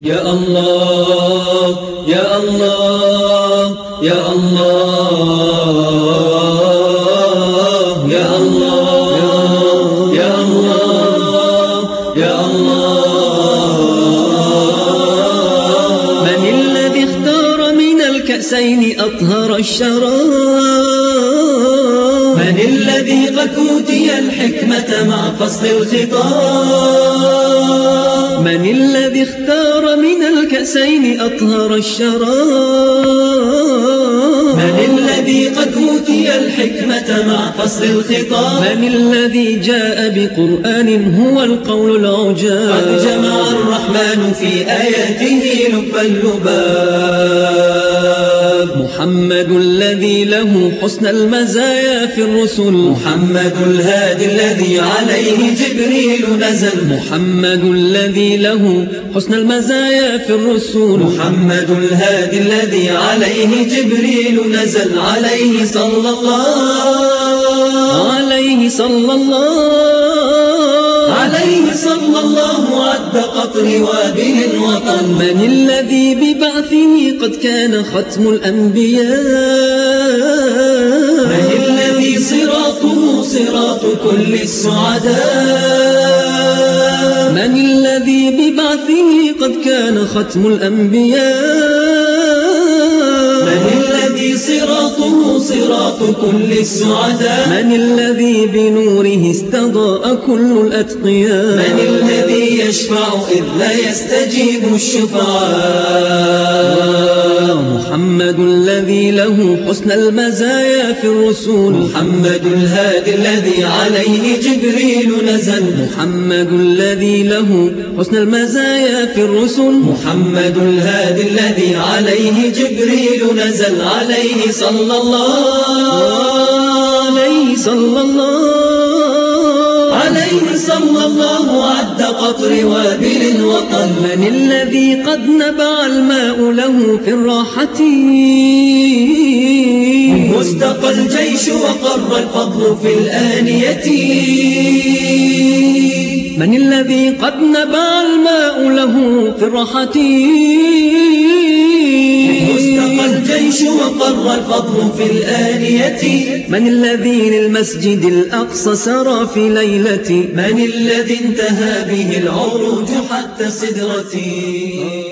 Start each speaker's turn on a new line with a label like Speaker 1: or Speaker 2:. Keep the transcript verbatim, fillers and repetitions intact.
Speaker 1: يا الله يا الله يا الله يا الله يا الله يا الله. من الذي اختار من الكأسين أطهر الشراب؟ من الذي قد أوتي الحكمة مع فصل الخطاب؟ من الذي اختار من الكأسين أطهر الشراب؟ من الذي قد أوتي الحكمة مع فصل الخطاب؟ من الذي جاء بقرآن هو القول العجاب؟ قد جمع الرحمن في آياته لب اللباب. محمد الذي له حسن المزايا في الرسل، محمد الهادي الذي عليه جبريل نزل، محمد الذي له حسن المزايا في الرسل، محمد الهادي الذي عليه جبريل نزل. عليه صلى الله عليه صلى الله عليه صلى الله عد قطر وابل وطن. من الذي ببعثه قد كان ختم الأنبياء؟ من الذي صراطه صراط كل السعداء؟ من الذي ببعثه قد كان ختم الأنبياء؟ من الذي صراطه صراط كل السعداء؟ من الذي بنوره استضاء كل الأتقياء؟ من الذي يشفع إذ لا يستجيب الشفعاء؟ محمد الذي له حسن المزايا في الرسل، محمد الهادي الذي عليه جبريل نزل، محمد الذي له حسن المزايا في الرسل، محمد الهادي الذي عليه جبريل نزل. عليه صلى الله عليه صلى الله عليه صلى الله عد قطر وابل وطن. من الذي قد نبع الماء له في الراحة؟ مستقى الجيش وقر الفضل في الآنية. من الذي قد نبع الماء له في الراحة؟ مستقى الجيش وقر الفضل في الآنية. من الذي للمسجد الأقصى سرى في ليلة؟ من الذي انتهى به العروج حتى السدرة؟